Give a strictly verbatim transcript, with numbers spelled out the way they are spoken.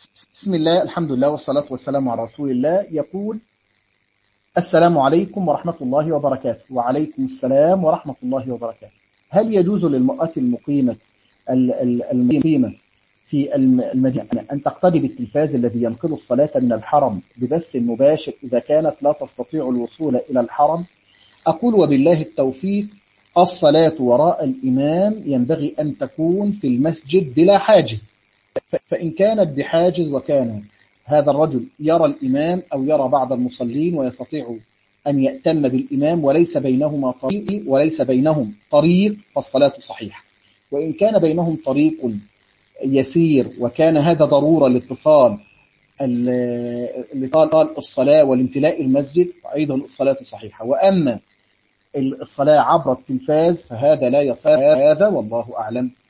بسم الله، الحمد لله، والصلاة والسلام على رسول الله. يقول: السلام عليكم ورحمة الله وبركاته. وعليكم السلام ورحمة الله وبركاته. هل يجوز للمرأة المقيمة المقيمة في المدينة أن تقتدي بالتلفاز الذي ينقل الصلاة من الحرم ببث مباشر إذا كانت لا تستطيع الوصول إلى الحرم؟ أقول وبالله التوفيق. الصلاة وراء الإمام ينبغي أن تكون في المسجد بلا حاجز، فإن كانت بحاجز وكان هذا الرجل يرى الإمام أو يرى بعض المصلين ويستطيع أن يأتم بالإمام وليس بينهما طريق وليس بينهم طريق فالصلاة صحيحة. وإن كان بينهم طريق يسير وكان هذا ضرورة لاتصال الاتصال الصلاة والامتلاء المسجد أيضا الصلاة صحيحة. وأما الصلاة عبر التلفاز فهذا لا يصح، هذا والله أعلم.